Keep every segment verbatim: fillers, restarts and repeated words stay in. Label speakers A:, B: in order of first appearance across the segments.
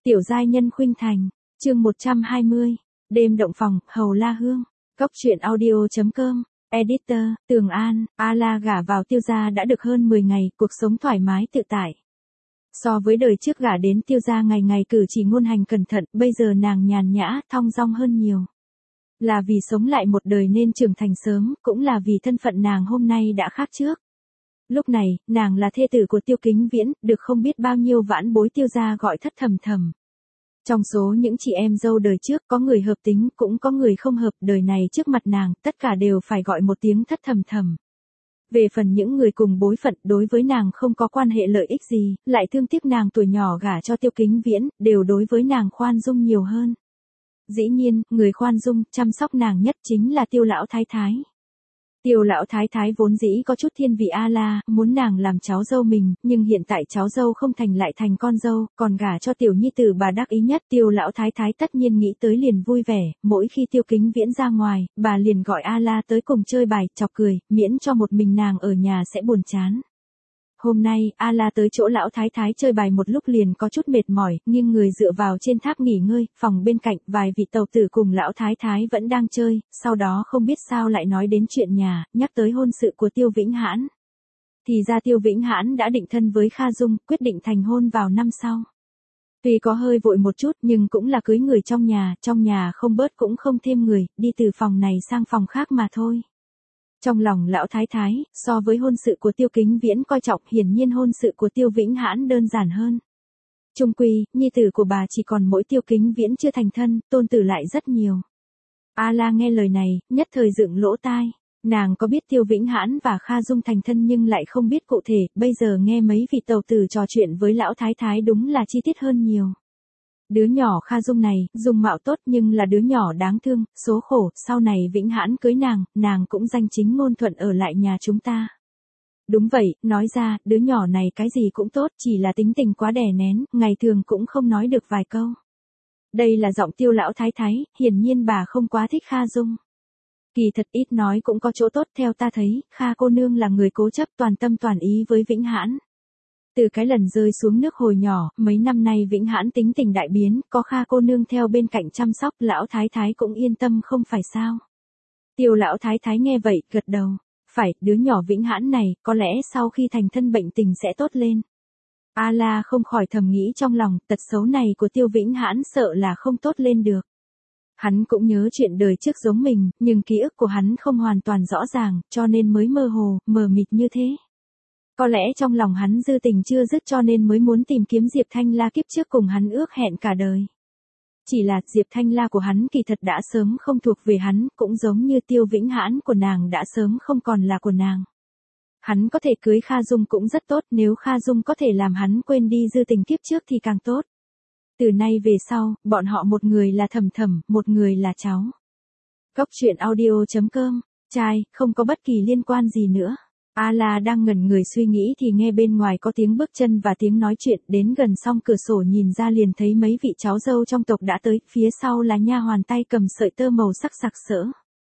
A: Tiểu giai nhân khuynh thành, chương một trăm hai mươi, đêm động phòng, Hầu La Hương, Cốc truyện audio.com, editor, Tường An, A-la gả vào Tiêu gia đã được hơn mười ngày, cuộc sống thoải mái tự tại. So với đời trước gả đến Tiêu gia ngày ngày cử chỉ ngôn hành cẩn thận, bây giờ nàng nhàn nhã, thong dong hơn nhiều. Là vì sống lại một đời nên trưởng thành sớm, cũng là vì thân phận nàng hôm nay đã khác trước. Lúc này, nàng là thê tử của Tiêu Kính Viễn, được không biết bao nhiêu vãn bối Tiêu gia gọi thất thầm thầm. Trong số những chị em dâu đời trước, có người hợp tính, cũng có người không hợp, đời này trước mặt nàng, tất cả đều phải gọi một tiếng thất thầm thầm. Về phần những người cùng bối phận, đối với nàng không có quan hệ lợi ích gì, lại thương tiếc nàng tuổi nhỏ gả cho Tiêu Kính Viễn, đều đối với nàng khoan dung nhiều hơn. Dĩ nhiên, người khoan dung, chăm sóc nàng nhất chính là Tiêu lão thái thái. Tiêu lão thái thái vốn dĩ có chút thiên vị A-la, muốn nàng làm cháu dâu mình, nhưng hiện tại cháu dâu không thành lại thành con dâu, còn gả cho tiểu nhi tử bà đắc ý nhất. Tiêu lão thái thái tất nhiên nghĩ tới liền vui vẻ, mỗi khi Tiêu Kính Viễn ra ngoài, bà liền gọi A-la tới cùng chơi bài, chọc cười, miễn cho một mình nàng ở nhà sẽ buồn chán. Hôm nay, A-la tới chỗ lão thái thái chơi bài một lúc liền có chút mệt mỏi, nghiêng người dựa vào trên tháp nghỉ ngơi, phòng bên cạnh, vài vị tàu tử cùng lão thái thái vẫn đang chơi, sau đó không biết sao lại nói đến chuyện nhà, nhắc tới hôn sự của Tiêu Vĩnh Hãn. Thì ra Tiêu Vĩnh Hãn đã định thân với Kha Dung, quyết định thành hôn vào năm sau. Tuy có hơi vội một chút nhưng cũng là cưới người trong nhà, trong nhà không bớt cũng không thêm người, đi từ phòng này sang phòng khác mà thôi. Trong lòng lão thái thái, so với hôn sự của Tiêu Kính Viễn coi trọng, hiển nhiên hôn sự của Tiêu Vĩnh Hãn đơn giản hơn. Chung quy, nhi tử của bà chỉ còn mỗi Tiêu Kính Viễn chưa thành thân, tôn tử lại rất nhiều. A-la nghe lời này, nhất thời dựng lỗ tai. Nàng có biết Tiêu Vĩnh Hãn và Kha Dung thành thân nhưng lại không biết cụ thể, bây giờ nghe mấy vị tàu tử trò chuyện với lão thái thái đúng là chi tiết hơn nhiều. Đứa nhỏ Kha Dung này, dung mạo tốt nhưng là đứa nhỏ đáng thương, số khổ, sau này Vĩnh Hãn cưới nàng, nàng cũng danh chính ngôn thuận ở lại nhà chúng ta. Đúng vậy, nói ra, đứa nhỏ này cái gì cũng tốt, chỉ là tính tình quá đè nén, ngày thường cũng không nói được vài câu. Đây là giọng Tiêu lão thái thái, hiển nhiên bà không quá thích Kha Dung. Kỳ thật ít nói cũng có chỗ tốt, theo ta thấy, Kha cô nương là người cố chấp toàn tâm toàn ý với Vĩnh Hãn. Từ cái lần rơi xuống nước hồi nhỏ, mấy năm nay Vĩnh Hãn tính tình đại biến, có Kha cô nương theo bên cạnh chăm sóc, lão thái thái cũng yên tâm không phải sao. Tiêu lão thái thái nghe vậy, gật đầu. Phải, đứa nhỏ Vĩnh Hãn này, có lẽ sau khi thành thân bệnh tình sẽ tốt lên. A-la không khỏi thầm nghĩ trong lòng, tật xấu này của Tiêu Vĩnh Hãn sợ là không tốt lên được. Hắn cũng nhớ chuyện đời trước giống mình, nhưng ký ức của hắn không hoàn toàn rõ ràng, cho nên mới mơ hồ, mờ mịt như thế. Có lẽ trong lòng hắn dư tình chưa dứt cho nên mới muốn tìm kiếm Diệp Thanh La kiếp trước cùng hắn ước hẹn cả đời. Chỉ là Diệp Thanh La của hắn kỳ thật đã sớm không thuộc về hắn, cũng giống như Tiêu Vĩnh Hãn của nàng đã sớm không còn là của nàng. Hắn có thể cưới Kha Dung cũng rất tốt, nếu Kha Dung có thể làm hắn quên đi dư tình kiếp trước thì càng tốt. Từ nay về sau, bọn họ một người là Thầm Thầm, một người là cháu. Cốc truyện audio.com, trai, không có bất kỳ liên quan gì nữa. A-la đang ngẩn người suy nghĩ thì nghe bên ngoài có tiếng bước chân và tiếng nói chuyện, đến gần song cửa sổ nhìn ra liền thấy mấy vị cháu dâu trong tộc đã tới, phía sau là nha hoàn tay cầm sợi tơ màu sắc sặc sỡ.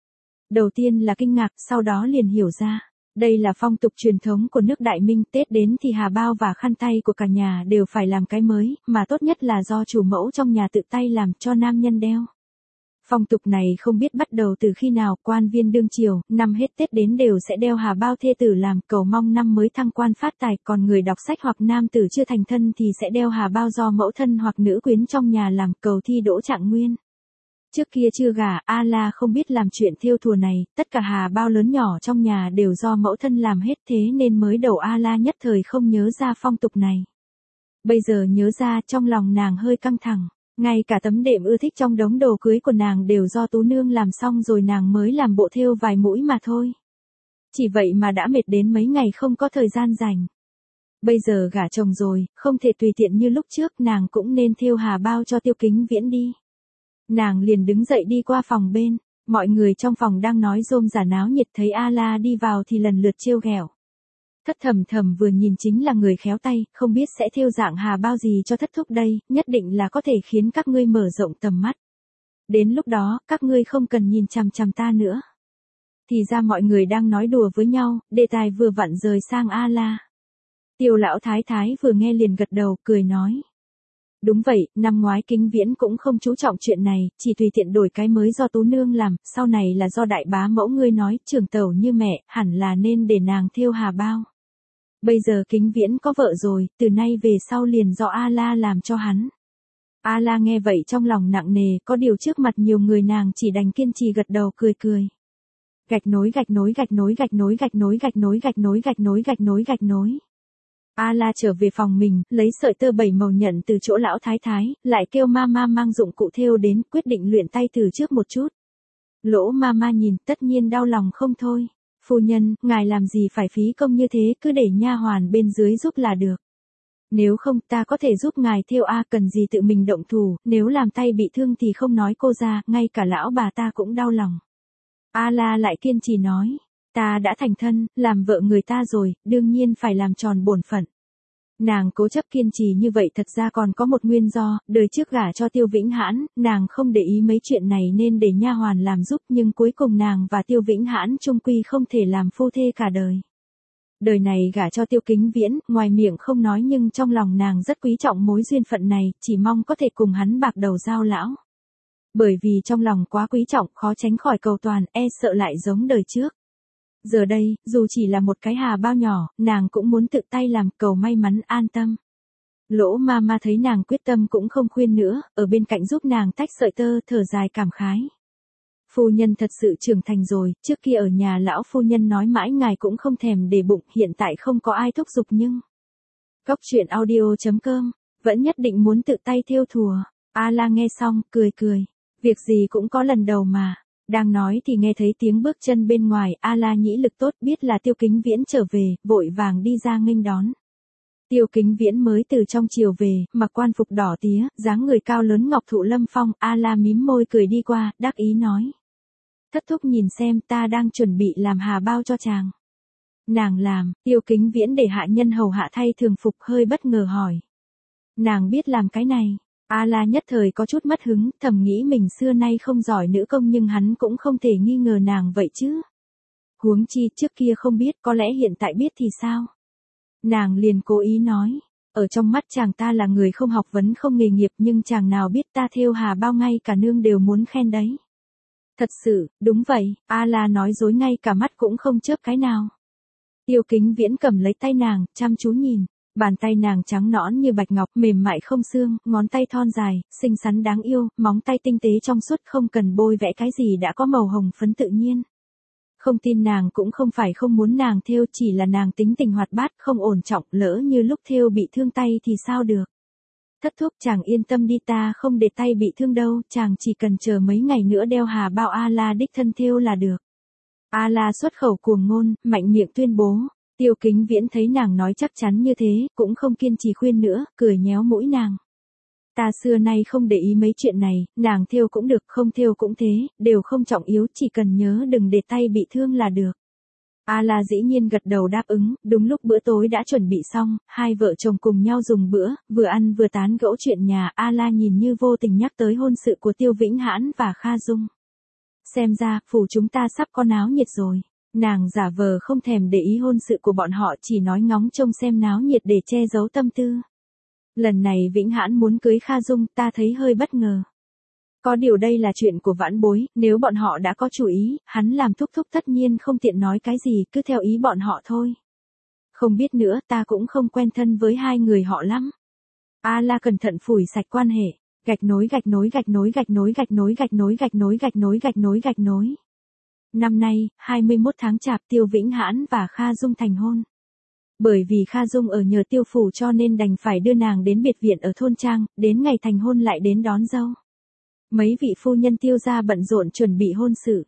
A: Đầu tiên là kinh ngạc, sau đó liền hiểu ra. Đây là phong tục truyền thống của nước Đại Minh, Tết đến thì hà bao và khăn tay của cả nhà đều phải làm cái mới, mà tốt nhất là do chủ mẫu trong nhà tự tay làm cho nam nhân đeo. Phong tục này không biết bắt đầu từ khi nào, quan viên đương triều, năm hết Tết đến đều sẽ đeo hà bao thê tử làm, cầu mong năm mới thăng quan phát tài, còn người đọc sách hoặc nam tử chưa thành thân thì sẽ đeo hà bao do mẫu thân hoặc nữ quyến trong nhà làm, cầu thi đỗ trạng nguyên. Trước kia chưa gả, A-la không biết làm chuyện thêu thùa này, tất cả hà bao lớn nhỏ trong nhà đều do mẫu thân làm hết, thế nên mới đầu A-la nhất thời không nhớ ra phong tục này. Bây giờ nhớ ra, trong lòng nàng hơi căng thẳng. Ngay cả tấm đệm ưa thích trong đống đồ cưới của nàng đều do Tú Nương làm xong rồi nàng mới làm bộ thêu vài mũi mà thôi. Chỉ vậy mà đã mệt đến mấy ngày không có thời gian rảnh. Bây giờ gả chồng rồi, không thể tùy tiện như lúc trước, nàng cũng nên thêu hà bao cho Tiêu Kính Viễn đi. Nàng liền đứng dậy đi qua phòng bên, mọi người trong phòng đang nói rôm rả náo nhiệt, thấy A-la đi vào thì lần lượt trêu ghẹo. Thất Thầm Thầm vừa nhìn chính là người khéo tay, không biết sẽ thêu dạng hà bao gì cho thất thúc đây, nhất định là có thể khiến các ngươi mở rộng tầm mắt. Đến lúc đó, các ngươi không cần nhìn chằm chằm ta nữa. Thì ra mọi người đang nói đùa với nhau, đề tài vừa vặn rời sang A-la. Tiêu lão thái thái vừa nghe liền gật đầu, cười nói. Đúng vậy, năm ngoái Kính Viễn cũng không chú trọng chuyện này, chỉ tùy tiện đổi cái mới do Tú Nương làm, sau này là do đại bá mẫu ngươi nói, trưởng tẩu như mẹ, hẳn là nên để nàng thêu hà bao. Bây giờ Kính Viễn có vợ rồi, từ nay về sau liền do A La làm cho hắn. A La nghe vậy trong lòng nặng nề, có điều trước mặt nhiều người nàng chỉ đành kiên trì gật đầu cười cười. Gạch nối gạch nối gạch nối gạch nối gạch nối gạch nối gạch nối gạch nối gạch nối gạch nối. A La trở về phòng mình, lấy sợi tơ bảy màu nhận từ chỗ lão thái thái, lại kêu Mama mang dụng cụ thêu đến, quyết định luyện tay từ trước một chút. Lỗ Mama nhìn, tất nhiên đau lòng không thôi. Phu nhân, ngài làm gì phải phí công như thế, cứ để nha hoàn bên dưới giúp là được. Nếu không ta có thể giúp ngài thêu a, cần gì tự mình động thủ, nếu làm tay bị thương thì không nói cô ra, ngay cả lão bà ta cũng đau lòng. A La lại kiên trì nói, ta đã thành thân, làm vợ người ta rồi, đương nhiên phải làm tròn bổn phận. Nàng cố chấp kiên trì như vậy thật ra còn có một nguyên do, đời trước gả cho Tiêu Vĩnh Hãn, nàng không để ý mấy chuyện này nên để nha hoàn làm giúp, nhưng cuối cùng nàng và Tiêu Vĩnh Hãn chung quy không thể làm phu thê cả đời. Đời này gả cho Tiêu Kính Viễn, ngoài miệng không nói nhưng trong lòng nàng rất quý trọng mối duyên phận này, chỉ mong có thể cùng hắn bạc đầu giao lão. Bởi vì trong lòng quá quý trọng, khó tránh khỏi cầu toàn, e sợ lại giống đời trước. Giờ đây, dù chỉ là một cái hà bao nhỏ, nàng cũng muốn tự tay làm, cầu may mắn an tâm. Lỗ Mama thấy nàng quyết tâm cũng không khuyên nữa, ở bên cạnh giúp nàng tách sợi tơ, thở dài cảm khái. Phu nhân thật sự trưởng thành rồi, trước kia ở nhà lão phu nhân nói mãi ngài cũng không thèm để bụng, hiện tại không có ai thúc giục nhưng. Cóc truyện audio chấm com, vẫn nhất định muốn tự tay thêu thùa. A La nghe xong, cười cười. Việc gì cũng có lần đầu mà. Đang nói thì nghe thấy tiếng bước chân bên ngoài, A La nhĩ lực tốt biết là Tiêu Kính Viễn trở về, vội vàng đi ra nghênh đón. Tiêu Kính Viễn mới từ trong triều về, mặc quan phục đỏ tía, dáng người cao lớn ngọc thụ lâm phong, A La mím môi cười đi qua, đắc ý nói. Thất thúc nhìn xem, ta đang chuẩn bị làm hà bao cho chàng. Nàng làm, Tiêu Kính Viễn để hạ nhân hầu hạ thay thường phục, hơi bất ngờ hỏi. Nàng biết làm cái này. A La nhất thời có chút mất hứng, thầm nghĩ mình xưa nay không giỏi nữ công nhưng hắn cũng không thể nghi ngờ nàng vậy chứ. Huống chi trước kia không biết, có lẽ hiện tại biết thì sao? Nàng liền cố ý nói, ở trong mắt chàng ta là người không học vấn không nghề nghiệp nhưng chàng nào biết ta thêu hà bao ngay cả nương đều muốn khen đấy. Thật sự, đúng vậy, A La nói dối ngay cả mắt cũng không chớp cái nào. Tiêu Kính Viễn cầm lấy tay nàng, chăm chú nhìn. Bàn tay nàng trắng nõn như bạch ngọc, mềm mại không xương, ngón tay thon dài, xinh xắn đáng yêu, móng tay tinh tế trong suốt không cần bôi vẽ cái gì đã có màu hồng phấn tự nhiên. Không tin nàng cũng không phải không muốn nàng thêu, chỉ là nàng tính tình hoạt bát, không ổn trọng, lỡ như lúc thêu bị thương tay thì sao được. Thất thúc chàng yên tâm đi, ta không để tay bị thương đâu, chàng chỉ cần chờ mấy ngày nữa đeo hà bao A La đích thân thêu là được. A La xuất khẩu cuồng ngôn, mạnh miệng tuyên bố. Tiêu Kính Viễn thấy nàng nói chắc chắn như thế, cũng không kiên trì khuyên nữa, cười nhéo mũi nàng. Ta xưa nay không để ý mấy chuyện này, nàng thêu cũng được, không thêu cũng thế, đều không trọng yếu, chỉ cần nhớ đừng để tay bị thương là được. A La dĩ nhiên gật đầu đáp ứng, đúng lúc bữa tối đã chuẩn bị xong, hai vợ chồng cùng nhau dùng bữa, vừa ăn vừa tán gẫu chuyện nhà, A La nhìn như vô tình nhắc tới hôn sự của Tiêu Vĩnh Hãn và Kha Dung. Xem ra, phủ chúng ta sắp có náo nhiệt rồi. Nàng giả vờ không thèm để ý hôn sự của bọn họ, chỉ nói ngóng trông xem náo nhiệt để che giấu tâm tư. Lần này Vĩnh Hãn muốn cưới Kha Dung, ta thấy hơi bất ngờ. Có điều đây là chuyện của vãn bối, nếu bọn họ đã có chủ ý, hắn làm thúc thúc tất nhiên không tiện nói cái gì, cứ theo ý bọn họ thôi. Không biết nữa, ta cũng không quen thân với hai người họ lắm. A La cẩn thận phủi sạch quan hệ, gạch nối gạch nối gạch nối gạch nối gạch nối gạch nối gạch nối gạch nối gạch nối gạch nối. Năm nay, hai mươi mốt tháng Chạp, Tiêu Vĩnh Hãn và Kha Dung thành hôn. Bởi vì Kha Dung ở nhờ Tiêu phủ cho nên đành phải đưa nàng đến biệt viện ở thôn trang, đến ngày thành hôn lại đến đón dâu. Mấy vị phu nhân Tiêu gia bận rộn chuẩn bị hôn sự.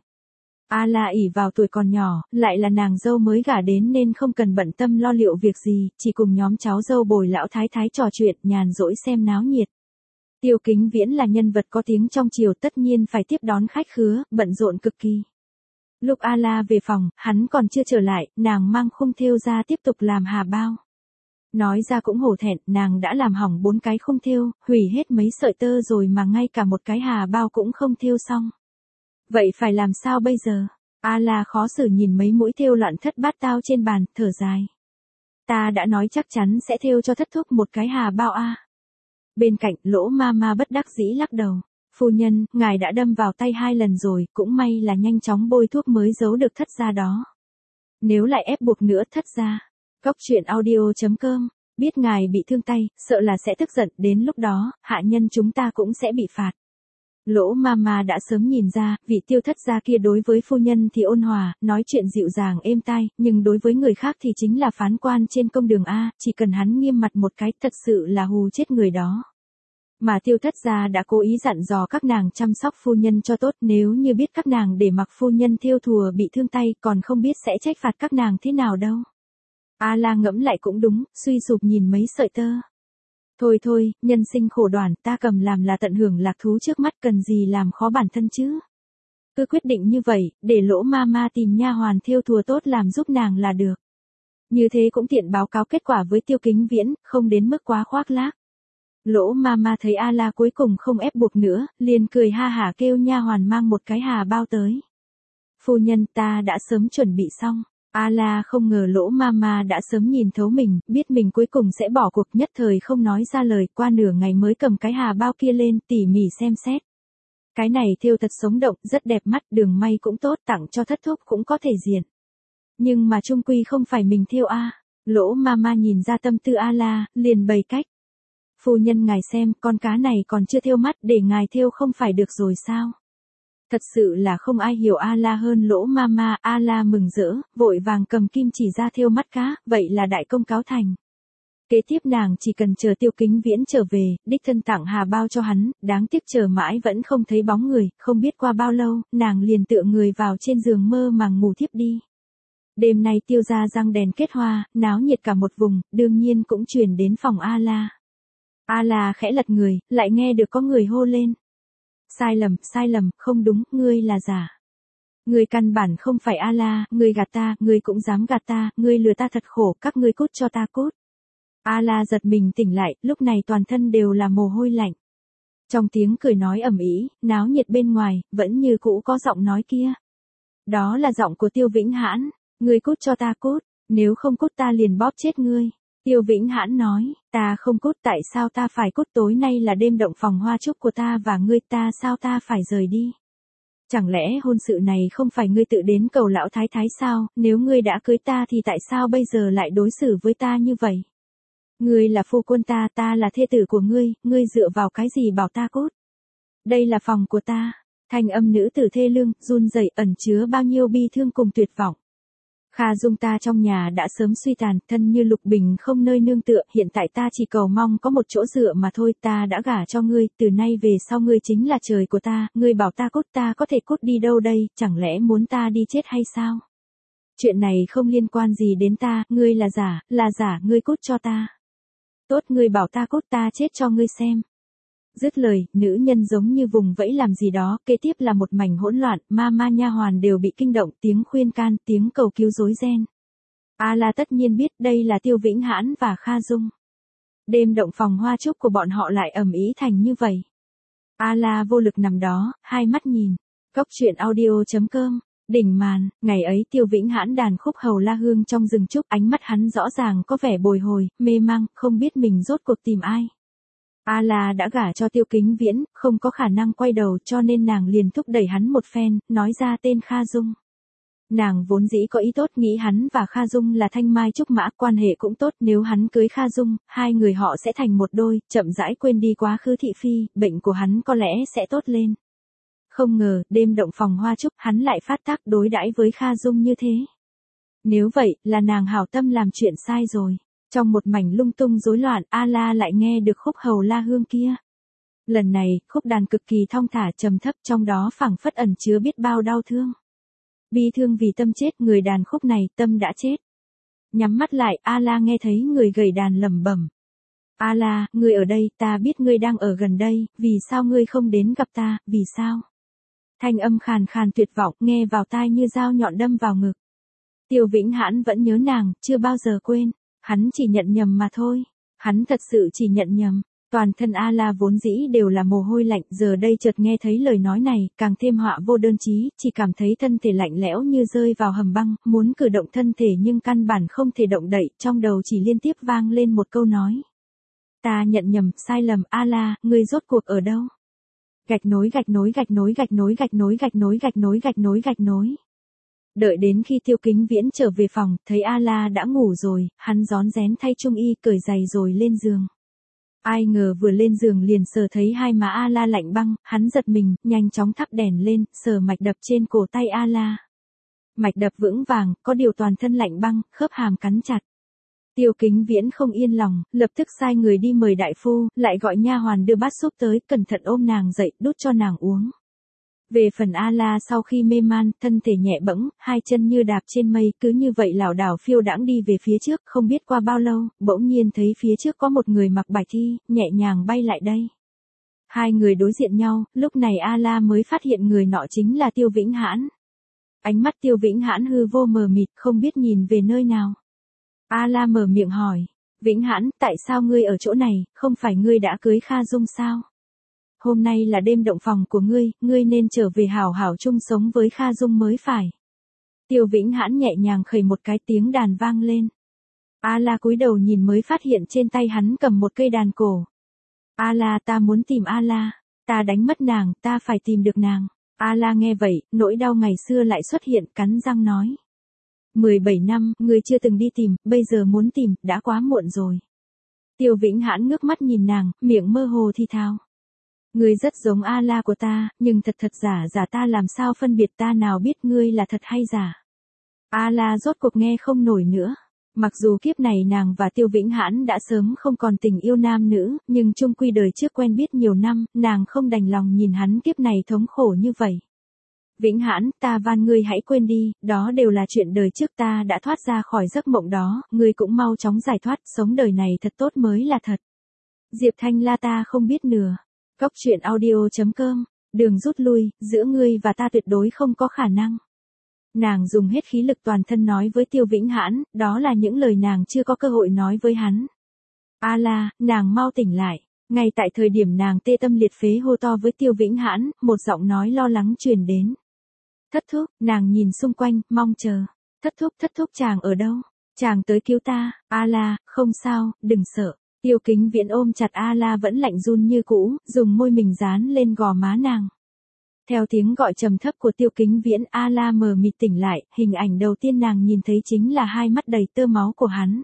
A: A La ỷ vào tuổi còn nhỏ, lại là nàng dâu mới gả đến nên không cần bận tâm lo liệu việc gì, chỉ cùng nhóm cháu dâu bồi lão thái thái trò chuyện, nhàn rỗi xem náo nhiệt. Tiêu Kính Viễn là nhân vật có tiếng trong triều, tất nhiên phải tiếp đón khách khứa, bận rộn cực kỳ. Lúc A La về phòng, hắn còn chưa trở lại, nàng mang khung thêu ra tiếp tục làm hà bao. Nói ra cũng hổ thẹn, nàng đã làm hỏng bốn cái khung thêu, hủy hết mấy sợi tơ rồi mà ngay cả một cái hà bao cũng không thêu xong. Vậy phải làm sao bây giờ? A La khó xử nhìn mấy mũi thêu loạn thất bát tao trên bàn, thở dài. Ta đã nói chắc chắn sẽ thêu cho thất thúc một cái hà bao a. Bên cạnh, Lỗ Mama bất đắc dĩ lắc đầu. Phu nhân, ngài đã đâm vào tay hai lần rồi, cũng may là nhanh chóng bôi thuốc mới giấu được thất gia đó. Nếu lại ép buộc nữa thất gia. Cóc truyện audio chấm com, biết ngài bị thương tay, sợ là sẽ tức giận, đến lúc đó, hạ nhân chúng ta cũng sẽ bị phạt. Lỗ Mama đã sớm nhìn ra, vị tiêu thất gia kia đối với phu nhân thì ôn hòa, nói chuyện dịu dàng êm tai, nhưng đối với người khác thì chính là phán quan trên công đường A, chỉ cần hắn nghiêm mặt một cái, thật sự là hù chết người đó. Mà tiêu thất gia đã cố ý dặn dò các nàng chăm sóc phu nhân cho tốt, nếu như biết các nàng để mặc phu nhân thêu thùa bị thương tay, còn không biết sẽ trách phạt các nàng thế nào đâu. A La ngẫm lại cũng đúng, suy sụp nhìn mấy sợi tơ. Thôi thôi, nhân sinh khổ đoản, ta cầm làm là tận hưởng lạc thú trước mắt, cần gì làm khó bản thân chứ. Cứ quyết định như vậy, để Lỗ Mama tìm nha hoàn thêu thùa tốt làm giúp nàng là được. Như thế cũng tiện báo cáo kết quả với Tiêu Kính Viễn, không đến mức quá khoác lác. Lỗ Mama thấy A La cuối cùng không ép buộc nữa, liền cười ha hả kêu nha hoàn mang một cái hà bao tới. Phu nhân, ta đã sớm chuẩn bị xong. A La không ngờ Lỗ Mama đã sớm nhìn thấu mình, biết mình cuối cùng sẽ bỏ cuộc, nhất thời không nói ra lời, qua nửa ngày mới cầm cái hà bao kia lên, tỉ mỉ xem xét. Cái này thêu thật sống động, rất đẹp mắt, đường may cũng tốt, tặng cho thất thúc cũng có thể diện. Nhưng mà chung quy không phải mình thêu a. Lỗ Mama nhìn ra tâm tư A La, liền bày cách. Phu nhân ngài xem, con cá này còn chưa thêu mắt, để ngài thêu không phải được rồi sao? Thật sự là không ai hiểu A La hơn Lỗ Mama. A La mừng rỡ, vội vàng cầm kim chỉ ra thêu mắt cá, vậy là đại công cáo thành. Kế tiếp nàng chỉ cần chờ Tiêu Kính Viễn trở về, đích thân tặng hà bao cho hắn, đáng tiếc chờ mãi vẫn không thấy bóng người, không biết qua bao lâu, nàng liền tựa người vào trên giường mơ màng ngủ thiếp đi. Đêm nay Tiêu gia răng đèn kết hoa, náo nhiệt cả một vùng, đương nhiên cũng truyền đến phòng A La. A La khẽ lật người, lại nghe được có người hô lên. Sai lầm, sai lầm, không đúng, ngươi là giả. Ngươi căn bản không phải A La, ngươi gạt ta, ngươi cũng dám gạt ta, ngươi lừa ta thật khổ, các ngươi cút cho ta cút. A La giật mình tỉnh lại, lúc này toàn thân đều là mồ hôi lạnh. Trong tiếng cười nói ầm ĩ, náo nhiệt bên ngoài, vẫn như cũ có giọng nói kia. Đó là giọng của Tiêu Vĩnh Hãn, ngươi cút cho ta cút, nếu không cút ta liền bóp chết ngươi. Tiêu Vĩnh Hãn nói, ta không cút, tại sao ta phải cút, tối nay là đêm động phòng hoa chúc của ta và ngươi, ta sao ta phải rời đi. Chẳng lẽ hôn sự này không phải ngươi tự đến cầu lão thái thái sao, nếu ngươi đã cưới ta thì tại sao bây giờ lại đối xử với ta như vậy. Ngươi là phu quân ta, ta là thê tử của ngươi, ngươi dựa vào cái gì bảo ta cút. Đây là phòng của ta. Thanh âm nữ tử thê lương, run rẩy, ẩn chứa bao nhiêu bi thương cùng tuyệt vọng. Kha Dung ta trong nhà đã sớm suy tàn, thân như lục bình không nơi nương tựa, hiện tại ta chỉ cầu mong có một chỗ dựa mà thôi, ta đã gả cho ngươi, từ nay về sau ngươi chính là trời của ta, ngươi bảo ta cút, ta có thể cút đi đâu đây, chẳng lẽ muốn ta đi chết hay sao? Chuyện này không liên quan gì đến ta, ngươi là giả, là giả, ngươi cút cho ta. Tốt, ngươi bảo ta cút, ta chết cho ngươi xem. Dứt lời, nữ nhân giống như vùng vẫy làm gì đó, kế tiếp là một mảnh hỗn loạn, ma ma nha hoàn đều bị kinh động, tiếng khuyên can, tiếng cầu cứu rối ren. A La tất nhiên biết đây là Tiêu Vĩnh Hãn và Kha Dung. Đêm động phòng hoa chúc của bọn họ lại ầm ĩ thành như vậy. A La vô lực nằm đó, hai mắt nhìn. Cóc truyện audio chấm com, đỉnh màn, ngày ấy Tiêu Vĩnh Hãn đàn khúc Hầu La Hương trong rừng trúc, ánh mắt hắn rõ ràng có vẻ bồi hồi, mê mang, không biết mình rốt cuộc tìm ai. A La đã gả cho Tiêu Kính Viễn, không có khả năng quay đầu, cho nên nàng liền thúc đẩy hắn một phen, nói ra tên Kha Dung. Nàng vốn dĩ có ý tốt, nghĩ hắn và Kha Dung là thanh mai trúc mã, quan hệ cũng tốt, nếu hắn cưới Kha Dung, hai người họ sẽ thành một đôi, chậm rãi quên đi quá khứ thị phi, bệnh của hắn có lẽ sẽ tốt lên. Không ngờ, đêm động phòng hoa trúc, hắn lại phát tác đối đãi với Kha Dung như thế. Nếu vậy, là nàng hảo tâm làm chuyện sai rồi. Trong một mảnh lung tung rối loạn, A La lại nghe được khúc Hầu La Hương kia. Lần này, khúc đàn cực kỳ thong thả trầm thấp, trong đó phảng phất ẩn chứa biết bao đau thương. Bi thương vì tâm chết, người đàn khúc này, tâm đã chết. Nhắm mắt lại, A La nghe thấy người gầy đàn lẩm bẩm. A La, ngươi ở đây, ta biết ngươi đang ở gần đây, vì sao ngươi không đến gặp ta, vì sao? Thanh âm khàn khàn tuyệt vọng, nghe vào tai như dao nhọn đâm vào ngực. Tiêu Vĩnh Hãn vẫn nhớ nàng, chưa bao giờ quên. Hắn chỉ nhận nhầm mà thôi. Hắn thật sự chỉ nhận nhầm. Toàn thân A La vốn dĩ đều là mồ hôi lạnh, giờ đây chợt nghe thấy lời nói này, càng thêm họa vô đơn chí, chỉ cảm thấy thân thể lạnh lẽo như rơi vào hầm băng, muốn cử động thân thể nhưng căn bản không thể động đậy, trong đầu chỉ liên tiếp vang lên một câu nói. Ta nhận nhầm, sai lầm, A-la, ngươi rốt cuộc ở đâu? Gạch nối gạch nối gạch nối gạch nối gạch nối gạch nối gạch nối gạch nối gạch nối. Đợi đến khi Tiêu Kính Viễn trở về phòng, thấy A-la đã ngủ rồi, hắn rón rén thay trung y, cởi giày rồi lên giường. Ai ngờ vừa lên giường liền sờ thấy hai má A-la lạnh băng, hắn giật mình, nhanh chóng thắp đèn lên, sờ mạch đập trên cổ tay A-la. Mạch đập vững vàng, có điều toàn thân lạnh băng, khớp hàm cắn chặt. Tiêu Kính Viễn không yên lòng, lập tức sai người đi mời đại phu, lại gọi nha hoàn đưa bát súp tới, cẩn thận ôm nàng dậy, đút cho nàng uống. Về phần A-la sau khi mê man, thân thể nhẹ bẫng, hai chân như đạp trên mây, cứ như vậy lảo đảo phiêu đãng đi về phía trước, không biết qua bao lâu, bỗng nhiên thấy phía trước có một người mặc bạch y, nhẹ nhàng bay lại đây. Hai người đối diện nhau, lúc này A-la mới phát hiện người nọ chính là Tiêu Vĩnh Hãn. Ánh mắt Tiêu Vĩnh Hãn hư vô mờ mịt, không biết nhìn về nơi nào. A-la mở miệng hỏi, Vĩnh Hãn, tại sao ngươi ở chỗ này, không phải ngươi đã cưới Kha Dung sao? Hôm nay là đêm động phòng của ngươi, ngươi nên trở về hảo hảo chung sống với Kha Dung mới phải. Tiêu Vĩnh Hãn nhẹ nhàng khẩy một cái, tiếng đàn vang lên. A-la cúi đầu nhìn mới phát hiện trên tay hắn cầm một cây đàn cổ. A-la, ta muốn tìm A-la, ta đánh mất nàng, ta phải tìm được nàng. A-la nghe vậy, nỗi đau ngày xưa lại xuất hiện, cắn răng nói. mười bảy năm, ngươi chưa từng đi tìm, bây giờ muốn tìm, đã quá muộn rồi. Tiêu Vĩnh Hãn ngước mắt nhìn nàng, miệng mơ hồ thi thào. Ngươi rất giống A-la của ta, nhưng thật thật giả giả ta làm sao phân biệt, ta nào biết ngươi là thật hay giả. A-la rốt cuộc nghe không nổi nữa. Mặc dù kiếp này nàng và Tiêu Vĩnh Hãn đã sớm không còn tình yêu nam nữ, nhưng chung quy đời trước quen biết nhiều năm, nàng không đành lòng nhìn hắn kiếp này thống khổ như vậy. Vĩnh Hãn, ta van ngươi hãy quên đi, đó đều là chuyện đời trước, ta đã thoát ra khỏi giấc mộng đó, ngươi cũng mau chóng giải thoát, sống đời này thật tốt mới là thật. Diệp Thanh La, ta không biết nửa. Cốc truyện audio chấm com, đường rút lui, giữa ngươi và ta tuyệt đối không có khả năng. Nàng dùng hết khí lực toàn thân nói với Tiêu Vĩnh Hãn, đó là những lời nàng chưa có cơ hội nói với hắn. A-la, nàng mau tỉnh lại. Ngay tại thời điểm nàng tê tâm liệt phế hô to với Tiêu Vĩnh Hãn, một giọng nói lo lắng truyền đến. Thất thúc, nàng nhìn xung quanh, mong chờ. Thất thúc, thất thúc, chàng ở đâu? Chàng tới cứu ta. A-la, không sao, đừng sợ. Tiêu Kính Viễn ôm chặt A-la vẫn lạnh run như cũ, dùng môi mình dán lên gò má nàng. Theo tiếng gọi trầm thấp của Tiêu Kính Viễn, A-la mờ mịt tỉnh lại, hình ảnh đầu tiên nàng nhìn thấy chính là hai mắt đầy tơ máu của hắn.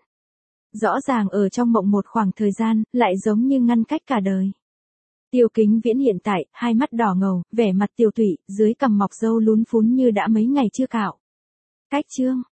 A: Rõ ràng ở trong mộng một khoảng thời gian, lại giống như ngăn cách cả đời. Tiêu Kính Viễn hiện tại, hai mắt đỏ ngầu, vẻ mặt tiều tụy, dưới cằm mọc râu lún phún như đã mấy ngày chưa cạo. Cách chương